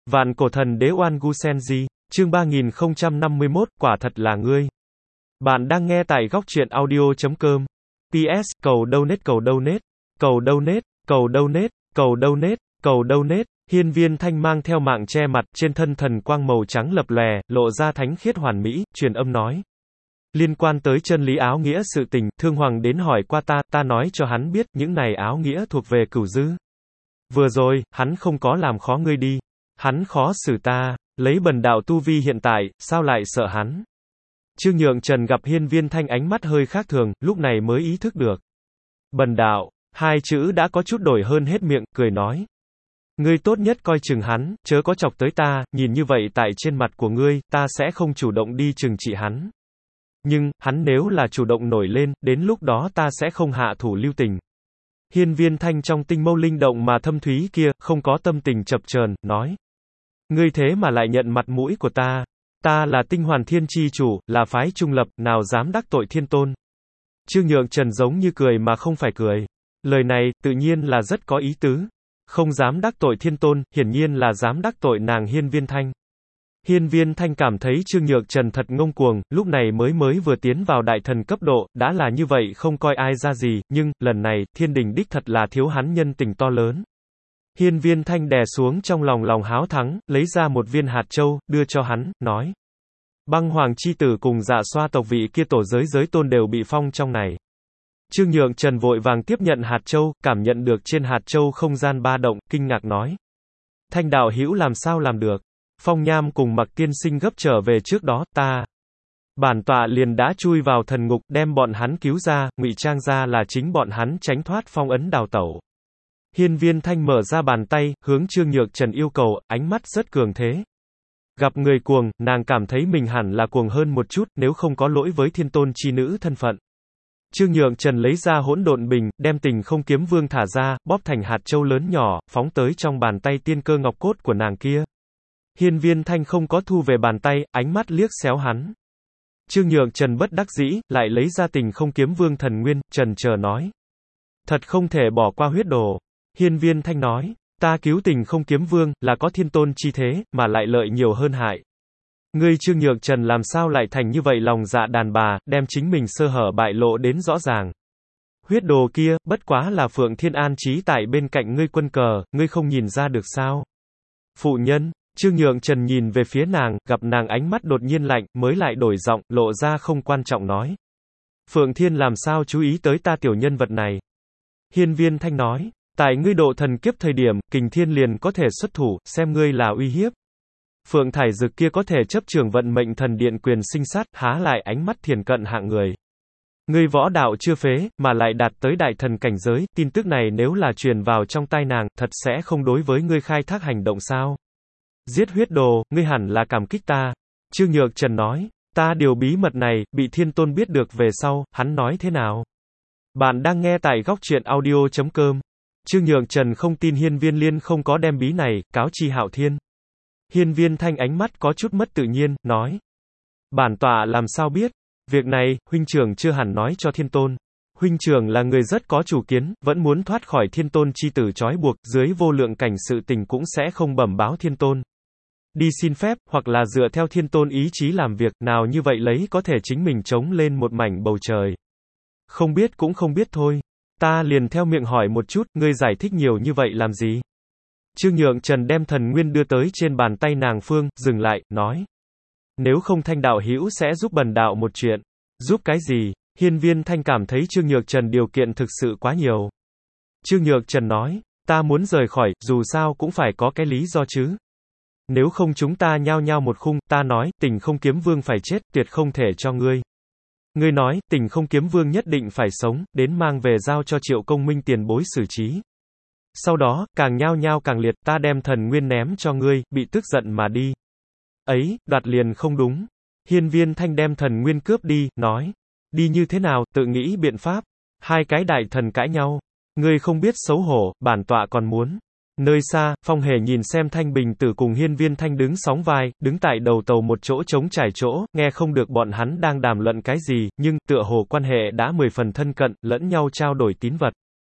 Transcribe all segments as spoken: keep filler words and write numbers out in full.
Vạn cổ thần đế Oan Gu Senji, chương ba nghìn không trăm năm mươi mốt, quả thật là ngươi. Bạn đang nghe tại góc truyện audio chấm com. pê ét, cầu donate cầu donate, cầu donate, cầu donate, cầu donate, cầu donate. Hiên Viên Thanh mang theo mạng che mặt, trên thân thần quang màu trắng lập lòe, lộ ra thánh khiết hoàn mỹ, truyền âm nói. Liên quan tới chân lý áo nghĩa sự tình, Thương Hoàng đến hỏi qua ta, ta nói cho hắn biết, những này áo nghĩa thuộc về Cửu Dư. Vừa rồi, hắn không có làm khó ngươi đi. Hắn khó xử ta, lấy bần đạo tu vi hiện tại, sao lại sợ hắn? Trương Nhượng Trần gặp Hiên Viên Thanh ánh mắt hơi khác thường, lúc này mới ý thức được. Bần đạo, hai chữ đã có chút đổi hơn hết miệng, cười nói. Ngươi tốt nhất coi chừng hắn, chớ có chọc tới ta, nhìn như vậy tại trên mặt của ngươi, ta sẽ không chủ động đi trừng trị hắn. Nhưng, hắn nếu là chủ động nổi lên, đến lúc đó ta sẽ không hạ thủ lưu tình. Hiên Viên Thanh trong tinh mâu linh động mà thâm thúy kia, không có tâm tình chập chờn, nói. Ngươi thế mà lại nhận mặt mũi của ta. Ta là tinh hoàn thiên chi chủ, là phái trung lập, nào dám đắc tội thiên tôn. Trương Nhượng Trần giống như cười mà không phải cười. Lời này, tự nhiên là rất có ý tứ. Không dám đắc tội thiên tôn, hiển nhiên là dám đắc tội nàng Hiên Viên Thanh. Hiên Viên Thanh cảm thấy Trương Nhượng Trần thật ngông cuồng, lúc này mới mới vừa tiến vào đại thần cấp độ, đã là như vậy không coi ai ra gì, nhưng, lần này, thiên đình đích thật là thiếu hắn nhân tình to lớn. Hiên Viên Thanh đè xuống trong lòng lòng háo thắng, lấy ra một viên hạt châu, đưa cho hắn, nói. Băng Hoàng chi tử cùng Dạ Xoa tộc vị kia tổ giới giới tôn đều bị phong trong này. Trương Nhượng Trần vội vàng tiếp nhận hạt châu, cảm nhận được trên hạt châu không gian ba động, kinh ngạc nói. Thanh đạo hữu làm sao làm được? Phong Nham cùng Mặc tiên sinh gấp trở về trước đó, ta. Bản tọa liền đã chui vào thần ngục, đem bọn hắn cứu ra, ngụy trang ra là chính bọn hắn tránh thoát phong ấn đào tẩu. Hiên Viên Thanh mở ra bàn tay, hướng Trương Nhượng Trần yêu cầu, ánh mắt rất cường thế. Gặp người cuồng, nàng cảm thấy mình hẳn là cuồng hơn một chút, nếu không có lỗi với thiên tôn chi nữ thân phận. Trương Nhượng Trần lấy ra hỗn độn bình, đem Tình Không Kiếm Vương thả ra, bóp thành hạt châu lớn nhỏ, phóng tới trong bàn tay tiên cơ ngọc cốt của nàng kia. Hiên Viên Thanh không có thu về bàn tay, ánh mắt liếc xéo hắn. Trương Nhượng Trần bất đắc dĩ, lại lấy ra Tình Không Kiếm Vương thần nguyên, trần chờ nói. Thật không thể bỏ qua huyết đồ. Hiên Viên Thanh nói, ta cứu Tình Không Kiếm Vương, là có thiên tôn chi thế, mà lại lợi nhiều hơn hại. Ngươi Trương Nhượng Trần làm sao lại thành như vậy lòng dạ đàn bà, đem chính mình sơ hở bại lộ đến rõ ràng. Huyết đồ kia, bất quá là Phượng Thiên An trí tại bên cạnh ngươi quân cờ, ngươi không nhìn ra được sao? Phụ nhân, Trương Nhượng Trần nhìn về phía nàng, gặp nàng ánh mắt đột nhiên lạnh, mới lại đổi giọng, lộ ra không quan trọng nói. Phượng Thiên làm sao chú ý tới ta tiểu nhân vật này? Hiên Viên Thanh nói. Tại ngươi độ thần kiếp thời điểm, Kình Thiên liền có thể xuất thủ, xem ngươi là uy hiếp. Phượng Thải Dực kia có thể chấp trường vận mệnh thần điện quyền sinh sát, há lại ánh mắt thiền cận hạng người. Ngươi võ đạo chưa phế, mà lại đạt tới đại thần cảnh giới, tin tức này nếu là truyền vào trong tai nàng, thật sẽ không đối với ngươi khai thác hành động sao. Giết huyết đồ, ngươi hẳn là cảm kích ta. Trương Nhượng Trần nói, ta điều bí mật này, bị thiên tôn biết được về sau, hắn nói thế nào? Bạn đang nghe tại góc truyện audio chấm com. Trương Nhượng Trần không tin Hiên Viên Liên không có đem bí này, cáo chi Hạo Thiên. Hiên Viên Thanh ánh mắt có chút mất tự nhiên, nói. Bản tọa làm sao biết? Việc này, huynh trưởng chưa hẳn nói cho thiên tôn. Huynh trưởng là người rất có chủ kiến, vẫn muốn thoát khỏi thiên tôn chi tử trói buộc, dưới vô lượng cảnh sự tình cũng sẽ không bẩm báo thiên tôn. Đi xin phép, hoặc là dựa theo thiên tôn ý chí làm việc, nào như vậy lấy có thể chính mình chống lên một mảnh bầu trời. Không biết cũng không biết thôi. Ta liền theo miệng hỏi một chút, ngươi giải thích nhiều như vậy làm gì? Trương Nhượng Trần đem thần nguyên đưa tới trên bàn tay nàng phương, dừng lại, nói. Nếu không Thanh đạo hữu sẽ giúp bần đạo một chuyện. Giúp cái gì? Hiên Viên Thanh cảm thấy Trương Nhượng Trần điều kiện thực sự quá nhiều. Trương Nhượng Trần nói, ta muốn rời khỏi, dù sao cũng phải có cái lý do chứ. Nếu không chúng ta nhao nhao một khung, ta nói, Tình Không Kiếm Vương phải chết, tuyệt không thể cho ngươi. Ngươi nói, Tình Không Kiếm Vương nhất định phải sống, đến mang về giao cho Triệu Công Minh tiền bối xử trí. Sau đó, càng nhao nhao càng liệt, ta đem thần nguyên ném cho ngươi, bị tức giận mà đi. Ấy, đoạt liền không đúng. Hiên Viên Thanh đem thần nguyên cướp đi, nói. Đi như thế nào, tự nghĩ biện pháp. Hai cái đại thần cãi nhau. Ngươi không biết xấu hổ, bản tọa còn muốn. Nơi xa, Phong Hề nhìn xem Thanh Bình Tử cùng Hiên Viên Thanh đứng sóng vai, đứng tại đầu tàu một chỗ trống trải chỗ, nghe không được bọn hắn đang đàm luận cái gì, nhưng, tựa hồ quan hệ đã mười phần thân cận, lẫn nhau trao đổi tín vật.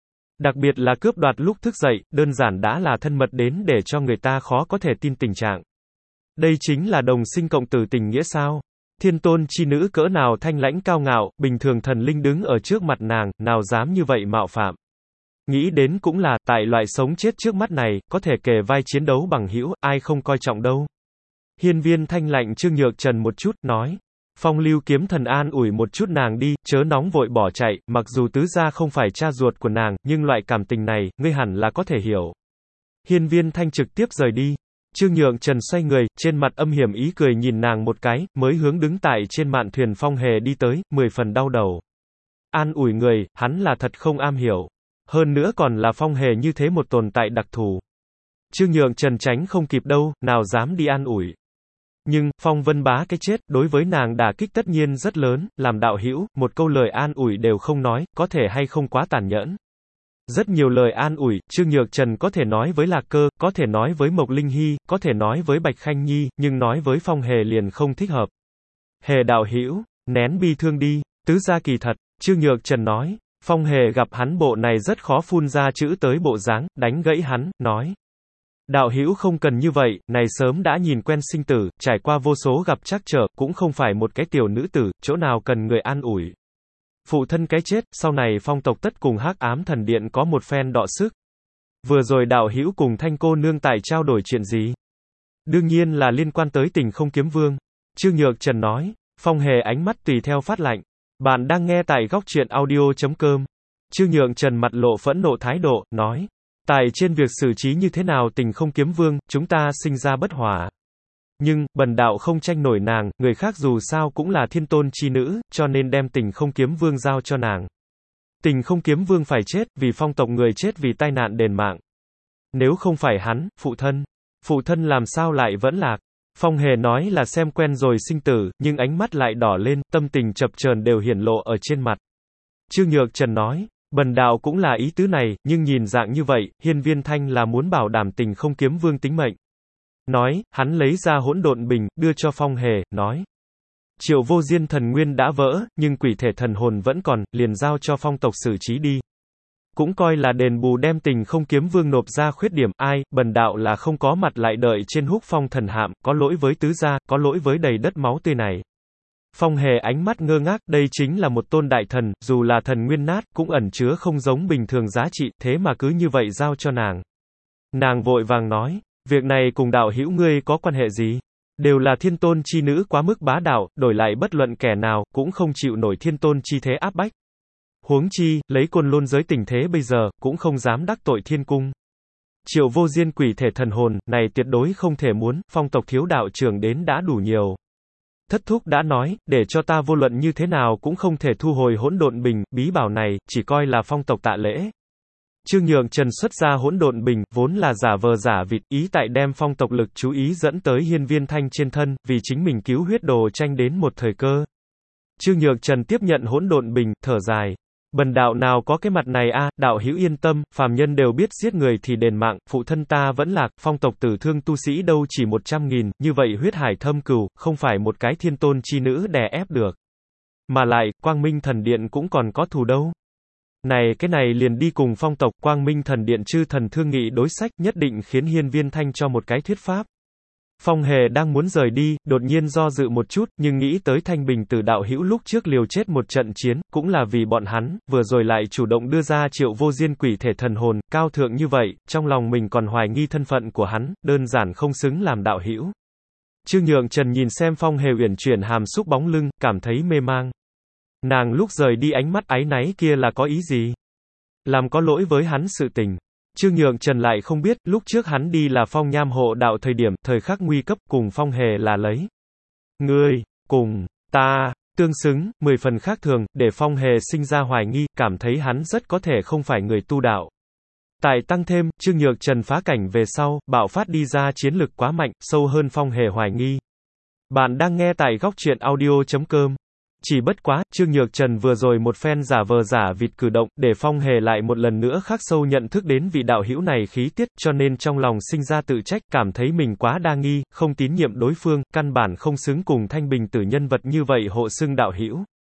Đặc biệt là cướp đoạt lúc thức dậy, đơn giản đã là thân mật đến để cho người ta khó có thể tin tình trạng. Đây chính là đồng sinh cộng tử tình nghĩa sao? Thiên tôn chi nữ cỡ nào thanh lãnh cao ngạo, bình thường thần linh đứng ở trước mặt nàng, nào dám như vậy mạo phạm. Nghĩ đến cũng là, tại loại sống chết trước mắt này, có thể kề vai chiến đấu bằng hữu, ai không coi trọng đâu. Hiên Viên Thanh lạnh Trương Nhược Trần một chút, nói. Phong Lưu Kiếm Thần an ủi một chút nàng đi, chớ nóng vội bỏ chạy, mặc dù tứ gia không phải cha ruột của nàng, nhưng loại cảm tình này, ngươi hẳn là có thể hiểu. Hiên Viên Thanh trực tiếp rời đi. Trương Nhược Trần xoay người, trên mặt âm hiểm ý cười nhìn nàng một cái, mới hướng đứng tại trên mạn thuyền Phong Hề đi tới, mười phần đau đầu. An ủi người, hắn là thật không am hiểu. Hơn nữa còn là Phong Hề như thế một tồn tại đặc thù. Trương Nhược Trần tránh không kịp đâu, nào dám đi an ủi. Nhưng, Phong Vân Bá cái chết, đối với nàng đả kích tất nhiên rất lớn, làm đạo hữu, một câu lời an ủi đều không nói, có thể hay không quá tàn nhẫn. Rất nhiều lời an ủi, Trương Nhược Trần có thể nói với Lạc Cơ, có thể nói với Mộc Linh Hy, có thể nói với Bạch Khanh Nhi, nhưng nói với Phong Hề liền không thích hợp. Hề đạo hữu, nén bi thương đi, tứ gia kỳ thật, Trương Nhược Trần nói. Phong Hề gặp hắn bộ này rất khó phun ra chữ tới bộ dáng, đánh gãy hắn, nói. Đạo hữu không cần như vậy, này sớm đã nhìn quen sinh tử, trải qua vô số gặp trắc trở, cũng không phải một cái tiểu nữ tử, chỗ nào cần người an ủi. Phụ thân cái chết, sau này Phong tộc tất cùng Hắc Ám Thần Điện có một phen đọ sức. Vừa rồi đạo hữu cùng Thanh cô nương tại trao đổi chuyện gì? Đương nhiên là liên quan tới Tình Không Kiếm Vương. Trương Nhược Trần nói. Phong Hề ánh mắt tùy theo phát lạnh. Bạn đang nghe tại góc truyện audio chấm com. Trương Nhược Trần mặt lộ phẫn nộ thái độ, nói. Tại trên việc xử trí như thế nào Tình Không Kiếm Vương, chúng ta sinh ra bất hòa. Nhưng, bần đạo không tranh nổi nàng, người khác dù sao cũng là thiên tôn chi nữ, cho nên đem Tình Không Kiếm Vương giao cho nàng. Tình Không Kiếm Vương phải chết, vì Phong tộc người chết vì tai nạn đền mạng. Nếu không phải hắn, phụ thân. Phụ thân làm sao lại vẫn lạc? Phong Hề nói là xem quen rồi sinh tử, nhưng ánh mắt lại đỏ lên, tâm tình chập chờn đều hiển lộ ở trên mặt. Trương Nhược Trần nói, bần đạo cũng là ý tứ này, nhưng nhìn dạng như vậy, Hiên Viên Thanh là muốn bảo đảm Tình Không Kiếm Vương tính mệnh. Nói, hắn lấy ra hỗn độn bình, đưa cho Phong Hề, nói. Triệu Vô Diên thần nguyên đã vỡ, nhưng quỷ thể thần hồn vẫn còn, liền giao cho Phong tộc xử trí đi. Cũng coi là đền bù đem Tình Không Kiếm Vương nộp ra khuyết điểm, ai, bần đạo là không có mặt lại đợi trên Húc Phong thần hạm, có lỗi với tứ gia, có lỗi với đầy đất máu tươi này. Phong Hề ánh mắt ngơ ngác, đây chính là một tôn đại thần, dù là thần nguyên nát, cũng ẩn chứa không giống bình thường giá trị, thế mà cứ như vậy giao cho nàng. Nàng vội vàng nói, việc này cùng đạo hữu ngươi có quan hệ gì? Đều là thiên tôn chi nữ quá mức bá đạo, đổi lại bất luận kẻ nào, cũng không chịu nổi thiên tôn chi thế áp bách. Huống chi, lấy Côn Lôn giới tình thế bây giờ, cũng không dám đắc tội thiên cung. Triệu Vô Diên quỷ thể thần hồn, này tuyệt đối không thể muốn, Phong tộc thiếu đạo trưởng đến đã đủ nhiều. Thất thúc đã nói, để cho ta vô luận như thế nào cũng không thể thu hồi hỗn độn bình, bí bảo này, chỉ coi là Phong tộc tạ lễ. Trương Nhược Trần xuất ra hỗn độn bình, vốn là giả vờ giả vịt, ý tại đem Phong tộc lực chú ý dẫn tới Hiên Viên Thanh trên thân, vì chính mình cứu huyết đồ tranh đến một thời cơ. Trương Nhược Trần tiếp nhận hỗn độn bình, thở dài. Bần đạo nào có cái mặt này a, đạo hữu yên tâm, phàm nhân đều biết giết người thì đền mạng, phụ thân ta vẫn lạc, Phong tộc tử thương tu sĩ đâu chỉ một trăm nghìn, như vậy huyết hải thâm cừu, không phải một cái thiên tôn chi nữ đè ép được. Mà lại, Quang Minh Thần Điện cũng còn có thù đâu. Này cái này liền đi cùng Phong tộc, Quang Minh Thần Điện chư thần thương nghị đối sách, nhất định khiến Hiên Viên Thanh cho một cái thuyết pháp. Phong Hề đang muốn rời đi, đột nhiên do dự một chút, nhưng nghĩ tới Thanh Bình Tử đạo hữu lúc trước liều chết một trận chiến, cũng là vì bọn hắn, vừa rồi lại chủ động đưa ra Triệu Vô Diên quỷ thể thần hồn, cao thượng như vậy, trong lòng mình còn hoài nghi thân phận của hắn, đơn giản không xứng làm đạo hữu. Trương Nhược Trần nhìn xem Phong Hề uyển chuyển hàm xúc bóng lưng, cảm thấy mê mang. Nàng lúc rời đi ánh mắt áy náy kia là có ý gì? Làm có lỗi với hắn sự tình. Trương Nhược Trần lại không biết, lúc trước hắn đi là Phong Nham hộ đạo thời điểm, thời khắc nguy cấp, cùng Phong Hề là lấy. Ngươi, cùng, ta, tương xứng, mười phần khác thường, để Phong Hề sinh ra hoài nghi, cảm thấy hắn rất có thể không phải người tu đạo. Tại tăng thêm, Trương Nhược Trần phá cảnh về sau, bạo phát đi ra chiến lực quá mạnh, sâu hơn Phong Hề hoài nghi. Bạn đang nghe tại góc truyện audio chấm com. Chỉ bất quá, Trương Nhược Trần vừa rồi một phen giả vờ giả vịt cử động, để Phong Hề lại một lần nữa khắc sâu nhận thức đến vị đạo hữu này khí tiết, cho nên trong lòng sinh ra tự trách, cảm thấy mình quá đa nghi, không tín nhiệm đối phương, căn bản không xứng cùng Thanh Bình Tử nhân vật như vậy hộ xưng đạo hữu.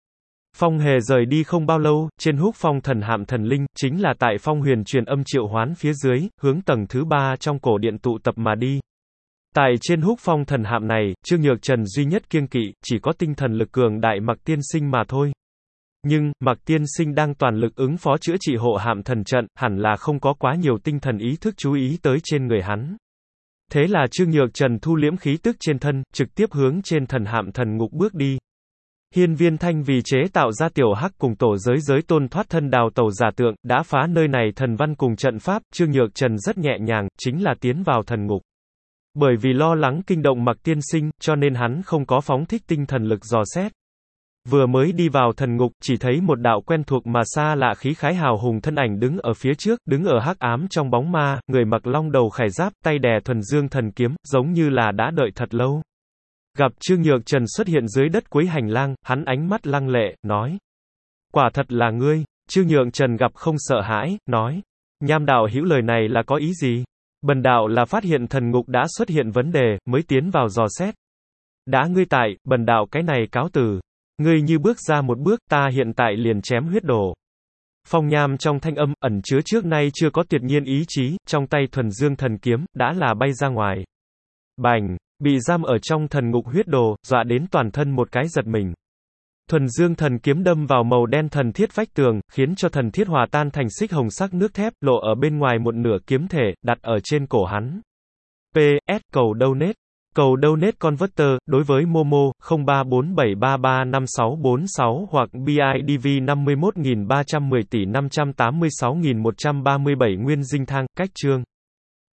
Phong Hề rời đi không bao lâu, trên húc phong thần hạm thần linh, chính là tại phong huyền truyền âm triệu hoán phía dưới, hướng tầng thứ ba trong cổ điện tụ tập mà đi. Tại trên húc phong thần hạm này, Trương Nhược Trần duy nhất kiêng kỵ, chỉ có tinh thần lực cường đại Mạc Tiên Sinh mà thôi. Nhưng, Mạc Tiên Sinh đang toàn lực ứng phó chữa trị hộ hạm thần trận, hẳn là không có quá nhiều tinh thần ý thức chú ý tới trên người hắn. Thế là Trương Nhược Trần thu liễm khí tức trên thân, trực tiếp hướng trên thần hạm thần ngục bước đi. Hiên Viên Thanh vì chế tạo ra tiểu hắc cùng tổ giới giới tôn thoát thân đào tẩu giả tượng, đã phá nơi này thần văn cùng trận pháp, Trương Nhược Trần rất nhẹ nhàng, chính là tiến vào thần ngục. Bởi vì lo lắng kinh động Mạc Tiên Sinh, cho nên hắn không có phóng thích tinh thần lực dò xét. Vừa mới đi vào thần ngục, chỉ thấy một đạo quen thuộc mà xa lạ khí khái hào hùng thân ảnh đứng ở phía trước, đứng ở hắc ám trong bóng ma, người mặc long đầu khải giáp, tay đè thuần dương thần kiếm, giống như là đã đợi thật lâu. Gặp Trương Nhược Trần xuất hiện dưới đất cuối hành lang, hắn ánh mắt lăng lệ, nói. Quả thật là ngươi. Trương Nhược Trần gặp không sợ hãi, nói. Nham đạo hữu lời này là có ý gì? Bần đạo là phát hiện thần ngục đã xuất hiện vấn đề, mới tiến vào dò xét. Đã ngươi tại, bần đạo cái này cáo từ. Ngươi như bước ra một bước, ta hiện tại liền chém huyết đồ. Phong Nham trong thanh âm, ẩn chứa trước nay chưa có tuyệt nhiên ý chí, trong tay thuần dương thần kiếm, đã là bay ra ngoài. Bành! Bị giam ở trong thần ngục huyết đồ, dọa đến toàn thân một cái giật mình. Thuần dương thần kiếm đâm vào màu đen thần thiết vách tường, khiến cho thần thiết hòa tan thành xích hồng sắc nước thép, lộ ở bên ngoài một nửa kiếm thể, đặt ở trên cổ hắn. pê ét cầu donate. Cầu donate converter, đối với Momo, không ba bốn bảy ba ba năm sáu bốn sáu hoặc bê i đê vê năm mươi mốt nghìn ba trăm mười tỷ năm trăm tám mươi sáu nghìn một trăm ba mươi bảy nguyên dinh thang, cách chương.